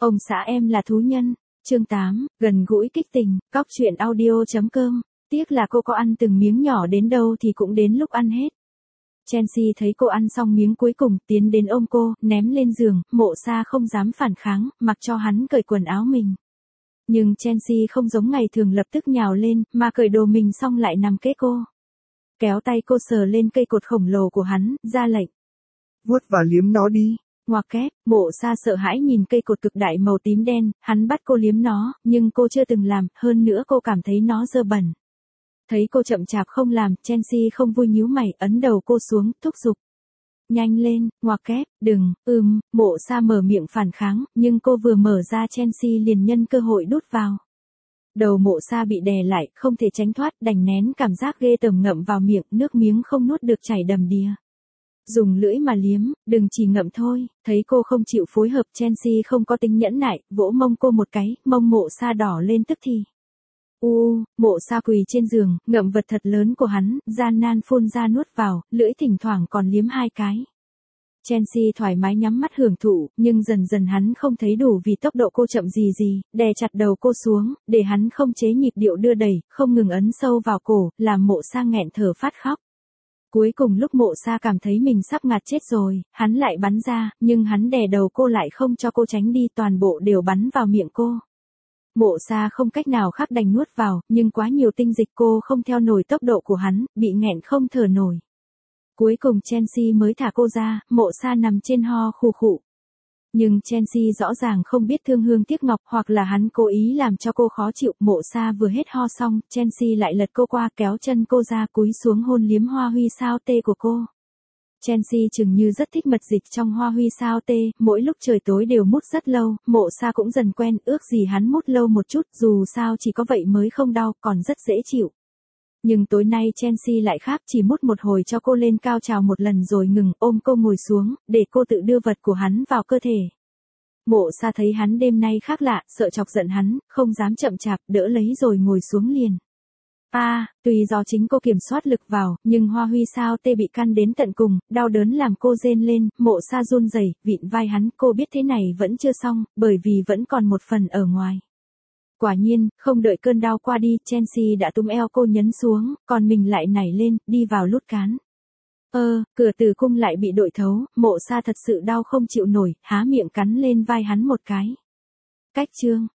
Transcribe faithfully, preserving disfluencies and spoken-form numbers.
Ông xã em là thú nhân. Chương tám, gần gũi kích tình, cóc truyện audio.com. Tiếc là cô có ăn từng miếng nhỏ đến đâu thì cũng đến lúc ăn hết. Chelsea thấy cô ăn xong miếng cuối cùng, tiến đến ôm cô, ném lên giường, Mộ Sa không dám phản kháng, mặc cho hắn cởi quần áo mình. Nhưng Chelsea không giống ngày thường lập tức nhào lên, mà cởi đồ mình xong lại nằm kế cô. Kéo tay cô sờ lên cây cột khổng lồ của hắn, ra lệnh. Vuốt và liếm nó đi. Ngoặc kép, Mộ Sa sợ hãi nhìn cây cột cực đại màu tím đen, hắn bắt cô liếm nó, nhưng cô chưa từng làm, hơn nữa cô cảm thấy nó dơ bẩn. Thấy cô chậm chạp không làm, Chelsea không vui nhíu mày, ấn đầu cô xuống, thúc giục. Nhanh lên, ngoặc kép, đừng, ừm, Mộ Sa mở miệng phản kháng, nhưng cô vừa mở ra Chelsea liền nhân cơ hội đút vào. Đầu Mộ Sa bị đè lại, không thể tránh thoát, đành nén cảm giác ghê tởm ngậm vào miệng, nước miếng không nuốt được chảy đầm đìa. Dùng lưỡi mà liếm, đừng chỉ ngậm thôi. Thấy cô không chịu phối hợp, Chelsea không có tính nhẫn nại, vỗ mông cô một cái, mông Mộ Sa đỏ lên tức thì. U, Mộ Sa quỳ trên giường, ngậm vật thật lớn của hắn, gian nan phun ra nuốt vào, lưỡi thỉnh thoảng còn liếm hai cái. Chelsea thoải mái nhắm mắt hưởng thụ, nhưng dần dần hắn không thấy đủ vì tốc độ cô chậm gì gì, đè chặt đầu cô xuống, để hắn không chế nhịp điệu đưa đẩy, không ngừng ấn sâu vào cổ, làm Mộ Sa nghẹn thở phát khóc. Cuối cùng lúc Mộ Sa cảm thấy mình sắp ngạt chết rồi, hắn lại bắn ra, nhưng hắn đè đầu cô lại không cho cô tránh đi, toàn bộ đều bắn vào miệng cô. Mộ Sa không cách nào khác đành nuốt vào, nhưng quá nhiều tinh dịch cô không theo nổi tốc độ của hắn, bị nghẹn không thở nổi. Cuối cùng Chelsea mới thả cô ra, Mộ Sa nằm trên ho khù khụ. Nhưng Chelsea rõ ràng không biết thương hương tiếc ngọc, hoặc là hắn cố ý làm cho cô khó chịu. Mộ Sa vừa hết ho xong, Chelsea lại lật cô qua, kéo chân cô ra, cúi xuống hôn liếm hoa huy sao tê của cô. Chelsea chừng như rất thích mật dịch trong hoa huy sao tê, mỗi lúc trời tối đều mút rất lâu, Mộ Sa cũng dần quen, ước gì hắn mút lâu một chút, dù sao chỉ có vậy mới không đau, còn rất dễ chịu. Nhưng tối nay Chelsea lại khác, chỉ mút một hồi cho cô lên cao trào một lần rồi ngừng, ôm cô ngồi xuống, để cô tự đưa vật của hắn vào cơ thể. Mộ Sa thấy hắn đêm nay khác lạ, sợ chọc giận hắn, không dám chậm chạp, đỡ lấy rồi ngồi xuống liền. A, à, tùy do chính cô kiểm soát lực vào, nhưng hoa huy sao tê bị căn đến tận cùng, đau đớn làm cô rên lên, Mộ Sa run rẩy, vịn vai hắn, cô biết thế này vẫn chưa xong, bởi vì vẫn còn một phần ở ngoài. Quả nhiên, không đợi cơn đau qua đi, Chelsea đã túm eo cô nhấn xuống, còn mình lại nảy lên, đi vào lút cán. Ơ, cửa tử cung lại bị đội thấu, Mộ Sa thật sự đau không chịu nổi, há miệng cắn lên vai hắn một cái. Cách chương.